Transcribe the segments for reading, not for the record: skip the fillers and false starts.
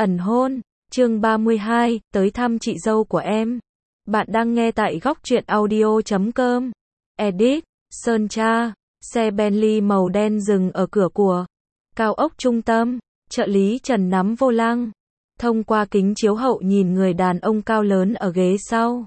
Ẩn hôn, chương 32, tới thăm chị dâu của em. Bạn đang nghe tại góc truyện audio.com. Edit, Sơn Tra, xe Bentley màu đen dừng ở cửa của cao ốc trung tâm, trợ lý Trần nắm vô lăng. Thông qua kính chiếu hậu nhìn người đàn ông cao lớn ở ghế sau.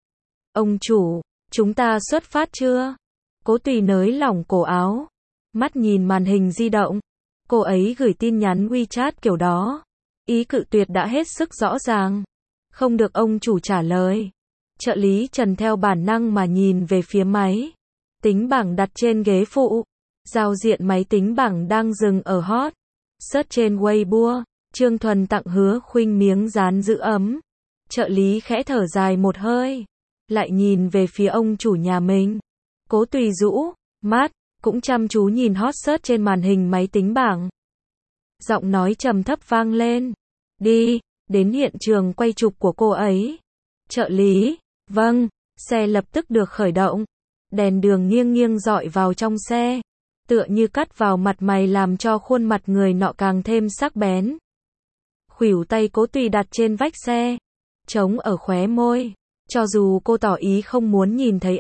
Ông chủ, chúng ta xuất phát chưa? Cố Tùy nới lỏng cổ áo, mắt nhìn màn hình di động. Cô ấy gửi tin nhắn WeChat kiểu đó. Ý cự tuyệt đã hết sức rõ ràng. Không được ông chủ trả lời. Trợ lý Trần theo bản năng mà nhìn về phía máy tính bảng đặt trên ghế phụ. Giao diện máy tính bảng đang dừng ở hot search trên Weibo. Trương Thuần tặng Hứa Khuynh miếng dán giữ ấm. Trợ lý khẽ thở dài một hơi, lại nhìn về phía ông chủ nhà mình. Cố Tùy rũ mắt, cũng chăm chú nhìn hot search trên màn hình máy tính bảng. Giọng nói trầm thấp vang lên. Đi, đến hiện trường quay chụp của cô ấy. Trợ lý, vâng, xe lập tức được khởi động. Đèn đường nghiêng nghiêng rọi vào trong xe, tựa như cắt vào mặt mày làm cho khuôn mặt người nọ càng thêm sắc bén. Khuỷu tay Cố Tùy đặt trên vách xe, chống ở khóe môi. Cho dù cô tỏ ý không muốn nhìn thấy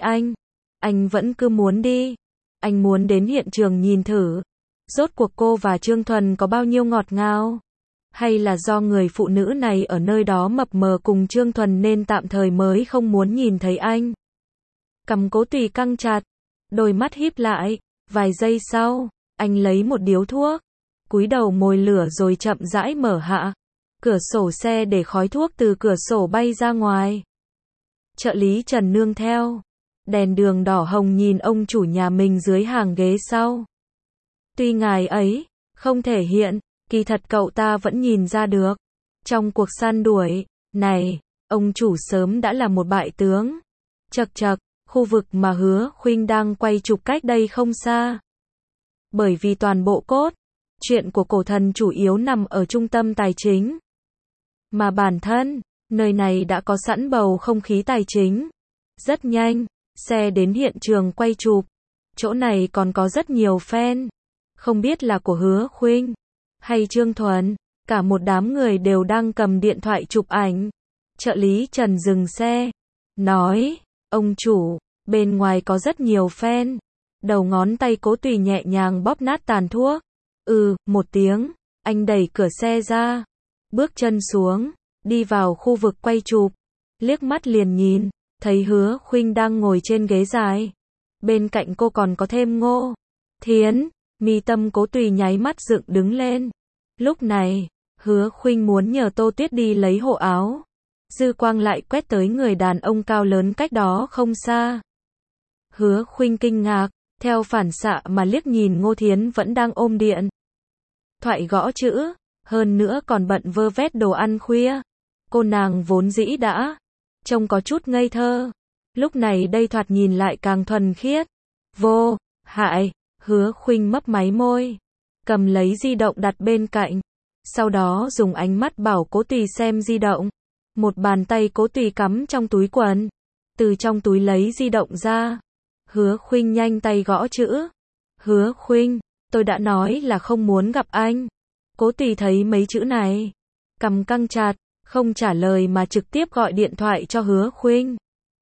anh vẫn cứ muốn đi. Anh muốn đến hiện trường nhìn thử. Rốt cuộc cô và Trương Thuần có bao nhiêu ngọt ngào? Hay là do người phụ nữ này ở nơi đó mập mờ cùng Trương Thuần nên tạm thời mới không muốn nhìn thấy anh? Cằm Cố Tùy căng chặt, đôi mắt híp lại. Vài giây sau, anh lấy một điếu thuốc, cúi đầu mồi lửa rồi chậm rãi mở hạ cửa sổ xe để khói thuốc từ cửa sổ bay ra ngoài. Trợ lý Trần nương theo. Đèn đường đỏ hồng nhìn ông chủ nhà mình dưới hàng ghế sau. Tuy ngài ấy không thể hiện, kỳ thật cậu ta vẫn nhìn ra được. Trong cuộc săn đuổi này, ông chủ sớm đã là một bại tướng. Chậc chậc, khu vực mà Hứa Khuynh đang quay chụp cách đây không xa. Bởi vì toàn bộ cốt truyện của cổ thần chủ yếu nằm ở trung tâm tài chính. Mà bản thân, nơi này đã có sẵn bầu không khí tài chính. Rất nhanh, xe đến hiện trường quay chụp. Chỗ này còn có rất nhiều fan. Không biết là của Hứa Khuynh hay Trương Thuần, cả một đám người đều đang cầm điện thoại chụp ảnh. Trợ lý Trần dừng xe, nói, ông chủ, bên ngoài có rất nhiều fan. Đầu ngón tay Cố Tùy nhẹ nhàng bóp nát tàn thuốc. Một tiếng, anh đẩy cửa xe ra, bước chân xuống, đi vào khu vực quay chụp. Liếc mắt liền nhìn, thấy Hứa Khuynh đang ngồi trên ghế dài. Bên cạnh cô còn có thêm Ngô Thiến. Mi tâm Cố Tùy nháy mắt dựng đứng lên. Lúc này, Hứa Khuynh muốn nhờ Tô Tuyết đi lấy hộ áo. Dư quang lại quét tới người đàn ông cao lớn cách đó không xa. Hứa Khuynh kinh ngạc, theo phản xạ mà liếc nhìn Ngô Thiến vẫn đang ôm điện thoại gõ chữ, hơn nữa còn bận vơ vét đồ ăn khuya. Cô nàng vốn dĩ đã trông có chút ngây thơ, lúc này đây thoạt nhìn lại càng thuần khiết. Vô hại. Hứa Khuynh mấp máy môi, cầm lấy di động đặt bên cạnh, sau đó dùng ánh mắt bảo Cố Tùy xem di động. Một bàn tay Cố Tùy cắm trong túi quần, từ trong túi lấy di động ra. Hứa Khuynh nhanh tay gõ chữ. Hứa Khuynh, tôi đã nói là không muốn gặp anh. Cố Tùy thấy mấy chữ này, cằm căng chặt, không trả lời mà trực tiếp gọi điện thoại cho Hứa Khuynh.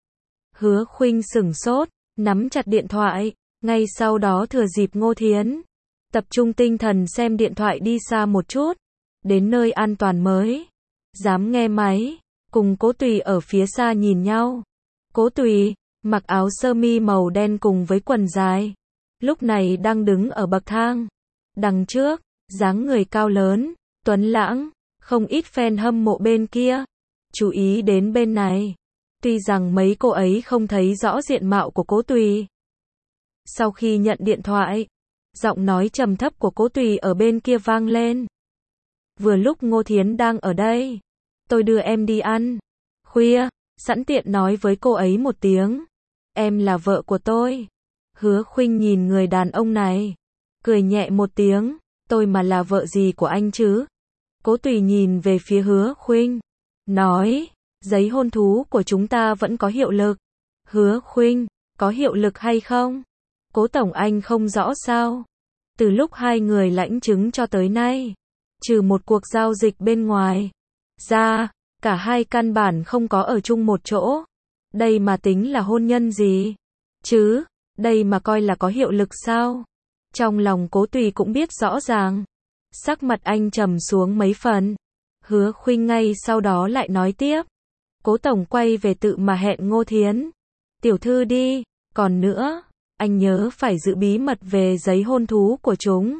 Hứa Khuynh sửng sốt, nắm chặt điện thoại. Ngay sau đó thừa dịp Ngô Thiến tập trung tinh thần xem điện thoại đi xa một chút, đến nơi an toàn mới dám nghe máy, cùng Cố Tùy ở phía xa nhìn nhau. Cố Tùy mặc áo sơ mi màu đen cùng với quần dài, lúc này đang đứng ở bậc thang. Đằng trước, dáng người cao lớn, tuấn lãng, không ít fan hâm mộ bên kia chú ý đến bên này. Tuy rằng mấy cô ấy không thấy rõ diện mạo của Cố Tùy. Sau khi nhận điện thoại, giọng nói trầm thấp của Cố Tùy ở bên kia vang lên. Vừa lúc Ngô Thiến đang ở đây, tôi đưa em đi ăn khuya, sẵn tiện nói với cô ấy một tiếng. Em là vợ của tôi. Hứa Khuynh nhìn người đàn ông này, cười nhẹ một tiếng. Tôi mà là vợ gì của anh chứ? Cố Tùy nhìn về phía Hứa Khuynh, nói, giấy hôn thú của chúng ta vẫn có hiệu lực. Hứa Khuynh, có hiệu lực hay không? Cố tổng anh không rõ sao? Từ lúc hai người lãnh chứng cho tới nay, trừ một cuộc giao dịch bên ngoài ra, cả hai căn bản không có ở chung một chỗ. Đây mà tính là hôn nhân gì? Chứ, đây mà coi là có hiệu lực sao? Trong lòng Cố Tùy cũng biết rõ ràng. Sắc mặt anh trầm xuống mấy phần. Hứa Khuynh ngay sau đó lại nói tiếp. Cố tổng quay về tự mà hẹn Ngô Thiến tiểu thư đi, còn nữa, anh nhớ phải giữ bí mật về giấy hôn thú của chúng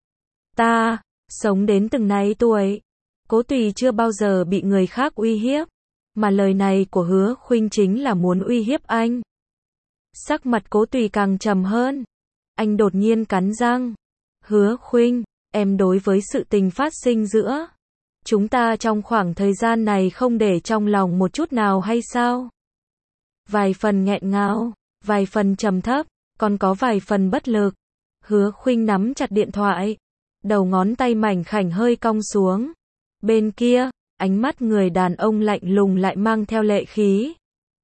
ta. Sống đến từng này tuổi, Cố Tùy chưa bao giờ bị người khác uy hiếp, mà lời này của Hứa Khuynh chính là muốn uy hiếp anh. Sắc mặt Cố Tùy càng trầm hơn. Anh đột nhiên cắn răng. Hứa Khuynh, em đối với sự tình phát sinh giữa chúng ta trong khoảng thời gian này không để trong lòng một chút nào hay sao? Vài phần nghẹn ngào, vài phần trầm thấp, còn có vài phần bất lực. Hứa Khuynh nắm chặt điện thoại, đầu ngón tay mảnh khảnh hơi cong xuống. Bên kia, ánh mắt người đàn ông lạnh lùng lại mang theo lệ khí.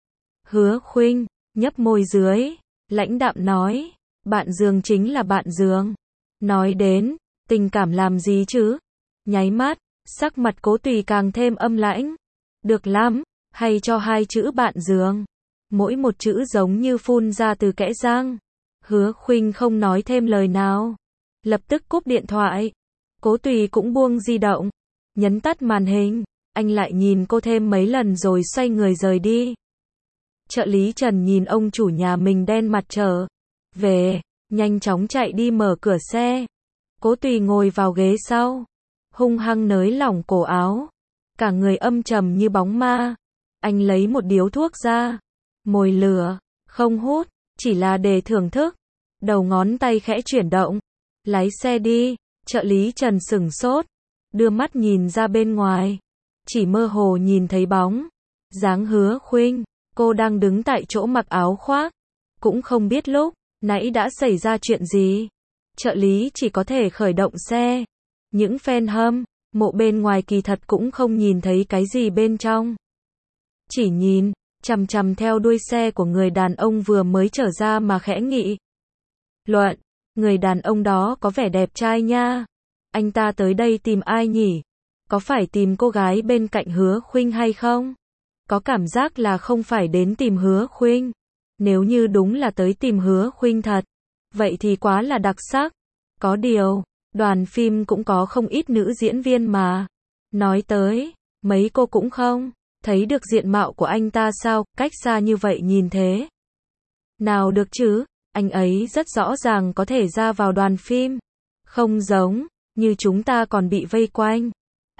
Hứa Khuynh nhấp môi dưới, lãnh đạm nói, bạn giường chính là bạn giường. Nói đến tình cảm làm gì chứ? Nháy mắt, sắc mặt Cố Tùy càng thêm âm lãnh. Được lắm, hay cho hai chữ bạn giường. Mỗi một chữ giống như phun ra từ kẽ răng. Hứa Khuynh không nói thêm lời nào, lập tức cúp điện thoại. Cố Tùy cũng buông di động, nhấn tắt màn hình. Anh lại nhìn cô thêm mấy lần rồi xoay người rời đi. Trợ lý Trần nhìn ông chủ nhà mình đen mặt trở về, nhanh chóng chạy đi mở cửa xe. Cố Tùy ngồi vào ghế sau, hung hăng nới lỏng cổ áo, cả người âm trầm như bóng ma. Anh lấy một điếu thuốc ra, mồi lửa, không hút, chỉ là để thưởng thức. Đầu ngón tay khẽ chuyển động. Lái xe đi. Trợ lý Trần sửng sốt, đưa mắt nhìn ra bên ngoài, chỉ mơ hồ nhìn thấy bóng dáng Hứa Khuynh. Cô đang đứng tại chỗ mặc áo khoác, cũng không biết lúc nãy đã xảy ra chuyện gì. Trợ lý chỉ có thể khởi động xe. Những fan hâm mộ bên ngoài kỳ thật cũng không nhìn thấy cái gì bên trong, chỉ nhìn chằm chằm theo đuôi xe của người đàn ông vừa mới trở ra mà khẽ nghị luận. Người đàn ông đó có vẻ đẹp trai nha. Anh ta tới đây tìm ai nhỉ? Có phải tìm cô gái bên cạnh Hứa Khuynh hay không? Có cảm giác là không phải đến tìm Hứa Khuynh. Nếu như đúng là tới tìm Hứa Khuynh thật, vậy thì quá là đặc sắc. Có điều, đoàn phim cũng có không ít nữ diễn viên mà. Nói tới, mấy cô cũng không thấy được diện mạo của anh ta sao, cách xa như vậy nhìn thế nào được chứ? Anh ấy rất rõ ràng có thể ra vào đoàn phim. Không giống như chúng ta còn bị vây quanh.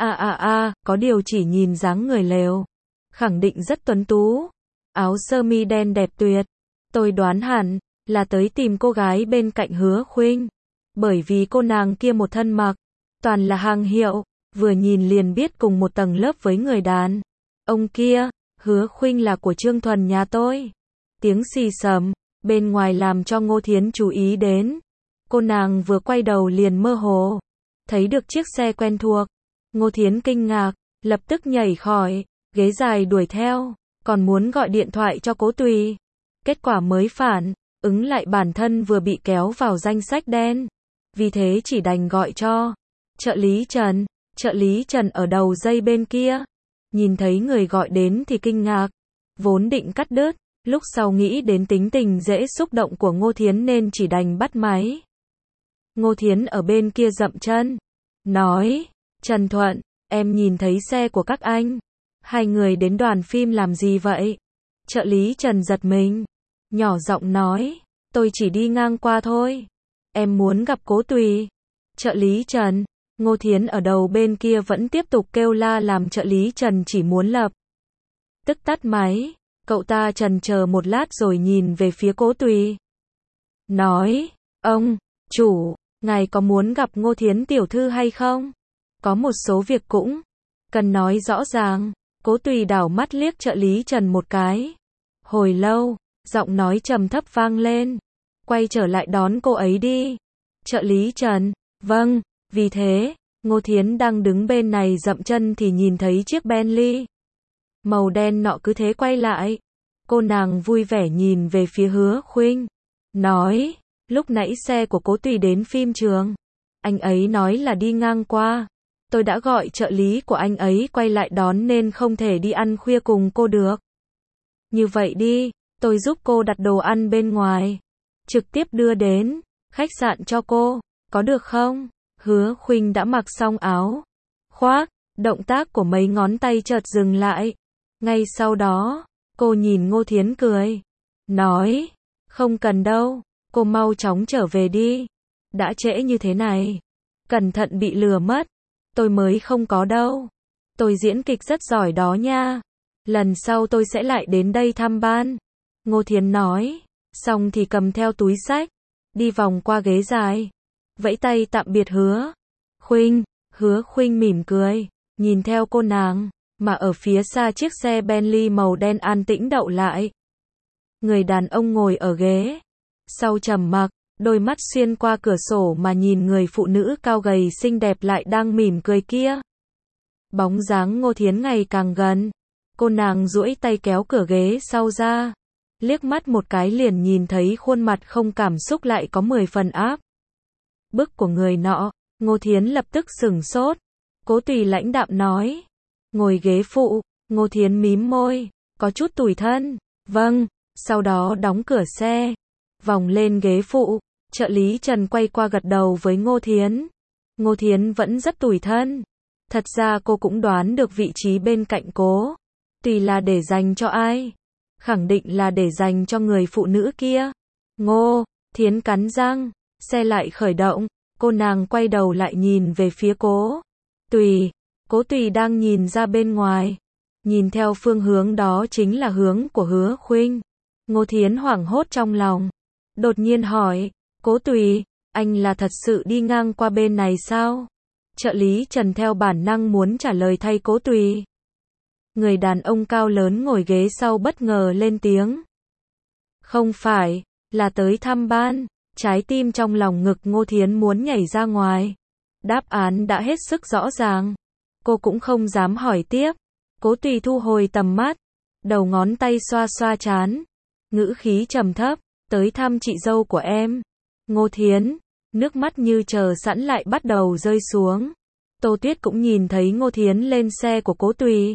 Có điều chỉ nhìn dáng người lều, khẳng định rất tuấn tú. Áo sơ mi đen đẹp tuyệt. Tôi đoán hẳn là tới tìm cô gái bên cạnh Hứa Khuynh, bởi vì cô nàng kia một thân mặc toàn là hàng hiệu, vừa nhìn liền biết cùng một tầng lớp với người đàn ông kia. Hứa Khuynh là của Trương Thuần nhà tôi. Tiếng xì xầm bên ngoài làm cho Ngô Thiến chú ý đến. Cô nàng vừa quay đầu liền mơ hồ thấy được chiếc xe quen thuộc. Ngô Thiến kinh ngạc, lập tức nhảy khỏi ghế dài đuổi theo, còn muốn gọi điện thoại cho Cố Tùy. Kết quả mới phản ứng lại bản thân vừa bị kéo vào danh sách đen, vì thế chỉ đành gọi cho trợ lý Trần. Trợ lý Trần ở đầu dây bên kia, nhìn thấy người gọi đến thì kinh ngạc, vốn định cắt đứt, lúc sau nghĩ đến tính tình dễ xúc động của Ngô Thiến nên chỉ đành bắt máy. Ngô Thiến ở bên kia dậm chân, nói, Trần Thuận, em nhìn thấy xe của các anh. Hai người đến đoàn phim làm gì vậy? Trợ lý Trần giật mình, nhỏ giọng nói, tôi chỉ đi ngang qua thôi. Em muốn gặp Cố Tùy. Trợ lý Trần. Ngô Thiến ở đầu bên kia vẫn tiếp tục kêu la làm trợ lý Trần chỉ muốn lập tức tắt máy. Cậu ta chần chờ một lát rồi nhìn về phía Cố Tùy, nói, ông chủ, ngài có muốn gặp Ngô Thiến tiểu thư hay không? Có một số việc cũng cần nói rõ ràng. Cố Tùy đảo mắt liếc trợ lý Trần một cái. Hồi lâu, giọng nói trầm thấp vang lên, quay trở lại đón cô ấy đi. Trợ lý Trần, vâng. Vì thế, Ngô Thiến đang đứng bên này dậm chân thì nhìn thấy chiếc Bentley màu đen nọ cứ thế quay lại. Cô nàng vui vẻ nhìn về phía Hứa Khuynh, nói, lúc nãy xe của Cố Tùy đến phim trường, anh ấy nói là đi ngang qua. Tôi đã gọi trợ lý của anh ấy quay lại đón nên không thể đi ăn khuya cùng cô được. Như vậy đi, tôi giúp cô đặt đồ ăn bên ngoài, trực tiếp đưa đến khách sạn cho cô, có được không? Hứa Khuynh đã mặc xong áo khoác, động tác của mấy ngón tay chợt dừng lại. Ngay sau đó, cô nhìn Ngô Thiến cười, nói, không cần đâu, cô mau chóng trở về đi. Đã trễ như thế này, cẩn thận bị lừa mất. Tôi mới không có đâu. Tôi diễn kịch rất giỏi đó nha. Lần sau tôi sẽ lại đến đây thăm ban. Ngô Thiến nói, xong thì cầm theo túi xách, đi vòng qua ghế dài, vẫy tay tạm biệt Hứa Khuynh. Hứa Khuynh mỉm cười, nhìn theo cô nàng, mà ở phía xa chiếc xe Bentley màu đen an tĩnh đậu lại. Người đàn ông ngồi ở ghế sau trầm mặc, đôi mắt xuyên qua cửa sổ mà nhìn người phụ nữ cao gầy xinh đẹp lại đang mỉm cười kia. Bóng dáng Ngô Thiến ngày càng gần. Cô nàng duỗi tay kéo cửa ghế sau ra, liếc mắt một cái liền nhìn thấy khuôn mặt không cảm xúc lại có 10 phần áp bức của người nọ. Ngô Thiến lập tức sửng sốt. Cố Tùy lãnh đạm nói, ngồi ghế phụ. Ngô Thiến mím môi, có chút tủi thân. Vâng. Sau đó đóng cửa xe, vòng lên ghế phụ. Trợ lý Trần quay qua gật đầu với Ngô Thiến. Ngô Thiến vẫn rất tủi thân. Thật ra cô cũng đoán được vị trí bên cạnh Cố Tùy là để dành cho ai. Khẳng định là để dành cho người phụ nữ kia. Ngô Thiến cắn răng, xe lại khởi động. Cô nàng quay đầu lại nhìn về phía Cố Tùy. Cố Tùy đang nhìn ra bên ngoài. Nhìn theo phương hướng đó chính là hướng của Hứa Khuynh. Ngô Thiến hoảng hốt trong lòng. Đột nhiên hỏi, Cố Tùy, anh là thật sự đi ngang qua bên này sao? Trợ lý Trần theo bản năng muốn trả lời thay Cố Tùy. Người đàn ông cao lớn ngồi ghế sau bất ngờ lên tiếng. Không phải, là tới thăm ban. Trái tim trong lòng ngực Ngô Thiến muốn nhảy ra ngoài. Đáp án đã hết sức rõ ràng. Cô cũng không dám hỏi tiếp. Cố Tùy thu hồi tầm mắt, đầu ngón tay xoa xoa trán, ngữ khí trầm thấp, tới thăm chị dâu của em. Ngô Thiến, nước mắt như chờ sẵn lại bắt đầu rơi xuống. Tô Tuyết cũng nhìn thấy Ngô Thiến lên xe của Cố Tùy.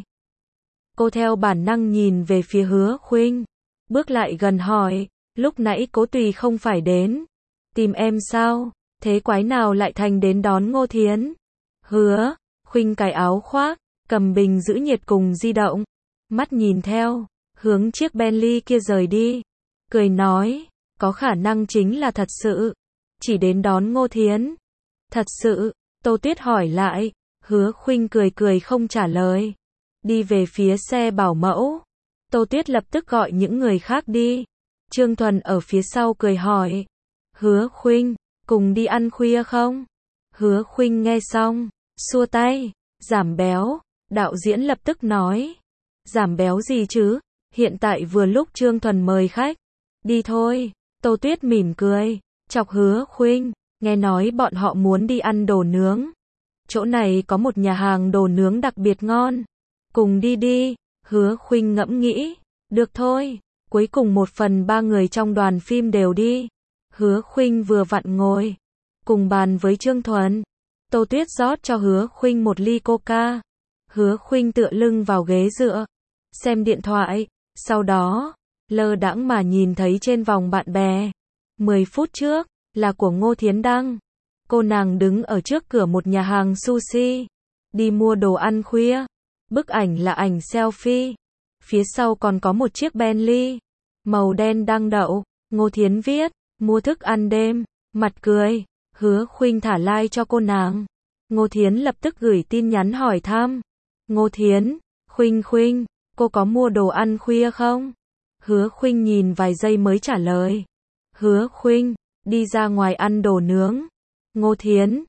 Cô theo bản năng nhìn về phía Hứa Khuynh, bước lại gần hỏi, lúc nãy Cố Tùy không phải đến tìm em sao? Thế quái nào lại thành đến đón Ngô Thiến? Hứa Khuynh cài áo khoác, cầm bình giữ nhiệt cùng di động, mắt nhìn theo hướng chiếc Bentley kia rời đi, cười nói, có khả năng chính là thật sự, chỉ đến đón Ngô Thiến. Thật sự? Tô Tuyết hỏi lại. Hứa Khuynh cười cười không trả lời, đi về phía xe bảo mẫu. Tô Tuyết lập tức gọi những người khác đi. Trương Thuần ở phía sau cười hỏi, Hứa Khuynh, cùng đi ăn khuya không? Hứa Khuynh nghe xong, xua tay, giảm béo. Đạo diễn lập tức nói, giảm béo gì chứ? Hiện tại vừa lúc Trương Thuần mời khách. Đi thôi. Tô Tuyết mỉm cười, chọc Hứa Khuynh, nghe nói bọn họ muốn đi ăn đồ nướng. Chỗ này có một nhà hàng đồ nướng đặc biệt ngon. Cùng đi đi. Hứa Khuynh ngẫm nghĩ, được thôi. Cuối cùng 1/3 người trong đoàn phim đều đi. Hứa Khuynh vừa vặn ngồi cùng bàn với Trương Thuần. Tô Tuyết rót cho Hứa Khuynh một ly coca. Hứa Khuynh tựa lưng vào ghế dựa, xem điện thoại, sau đó lơ đãng mà nhìn thấy trên vòng bạn bè. 10 phút trước là của Ngô Thiến đăng. Cô nàng đứng ở trước cửa một nhà hàng sushi, đi mua đồ ăn khuya. Bức ảnh là ảnh selfie. Phía sau còn có một chiếc Bentley màu đen đang đậu. Ngô Thiến viết, mua thức ăn đêm, mặt cười. Hứa Khuynh thả like cho cô nàng. Ngô Thiến lập tức gửi tin nhắn hỏi thăm. Ngô Thiến, Khuynh, cô có mua đồ ăn khuya không? Hứa Khuynh nhìn vài giây mới trả lời. Hứa Khuynh, đi ra ngoài ăn đồ nướng. Ngô Thiến,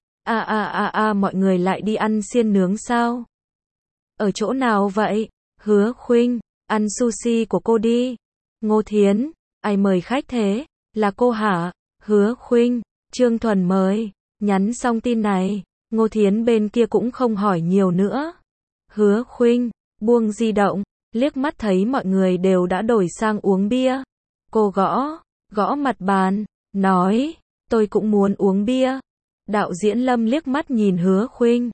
mọi người lại đi ăn xiên nướng sao? Ở chỗ nào vậy? Hứa Khuynh, ăn sushi của cô đi. Ngô Thiến, ai mời khách thế? Là cô hả? Hứa Khuynh, Trương Thuần mời. Nhắn xong tin này, Ngô Thiến bên kia cũng không hỏi nhiều nữa. Hứa Khuynh buông di động, liếc mắt thấy mọi người đều đã đổi sang uống bia. Cô gõ mặt bàn, nói, tôi cũng muốn uống bia. Đạo diễn Lâm liếc mắt nhìn Hứa Khuynh,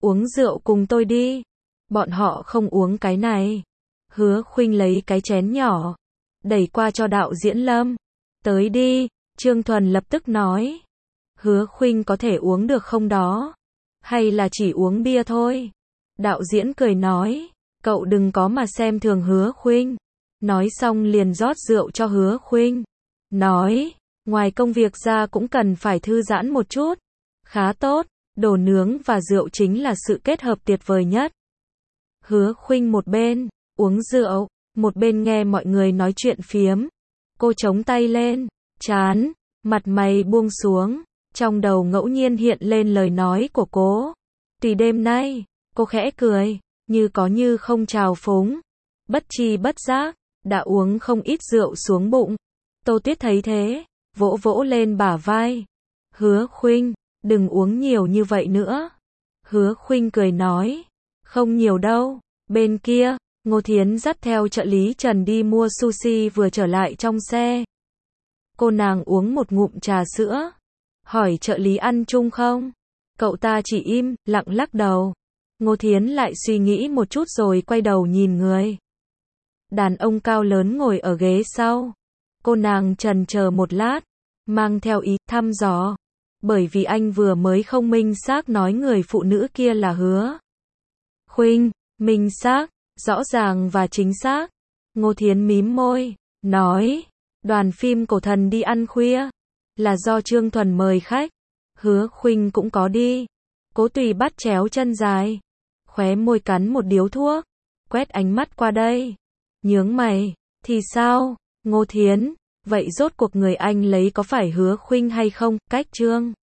uống rượu cùng tôi đi. Bọn họ không uống cái này. Hứa Khuynh lấy cái chén nhỏ, đẩy qua cho đạo diễn Lâm. Tới đi, Trương Thuần lập tức nói. Hứa Khuynh có thể uống được không đó? Hay là chỉ uống bia thôi? Đạo diễn cười nói, cậu đừng có mà xem thường Hứa Khuynh. Nói xong liền rót rượu cho Hứa Khuynh. Nói, ngoài công việc ra cũng cần phải thư giãn một chút. Khá tốt, đồ nướng và rượu chính là sự kết hợp tuyệt vời nhất. Hứa Khuynh một bên uống rượu, một bên nghe mọi người nói chuyện phiếm. Cô chống tay lên, chán, mặt mày buông xuống, trong đầu ngẫu nhiên hiện lên lời nói của cô. Tùy đêm nay, cô khẽ cười, như có như không trào phúng. Bất tri bất giác, đã uống không ít rượu xuống bụng. Tô Tuyết thấy thế, vỗ vỗ lên bả vai. Hứa Khuynh, đừng uống nhiều như vậy nữa. Hứa Khuynh cười nói, không nhiều đâu. Bên kia, Ngô Thiến dắt theo trợ lý Trần đi mua sushi vừa trở lại trong xe. Cô nàng uống một ngụm trà sữa, hỏi trợ lý ăn chung không? Cậu ta chỉ im, lặng lắc đầu. Ngô Thiến lại suy nghĩ một chút rồi quay đầu nhìn người đàn ông cao lớn ngồi ở ghế sau. Cô nàng chần chờ một lát, mang theo ý thăm dò, bởi vì anh vừa mới không minh xác nói người phụ nữ kia là Hứa Khuynh. Minh xác, rõ ràng và chính xác. Ngô Thiến mím môi, nói, đoàn phim cổ thần đi ăn khuya, là do Trương Thuần mời khách. Hứa Khuynh cũng có đi. Cố Tùy bắt chéo chân dài, khóe môi cắn một điếu thuốc, quét ánh mắt qua đây. Nhướng mày, thì sao? Ngô Thiến, vậy rốt cuộc người anh lấy có phải Hứa Khuynh hay không? Cách Trương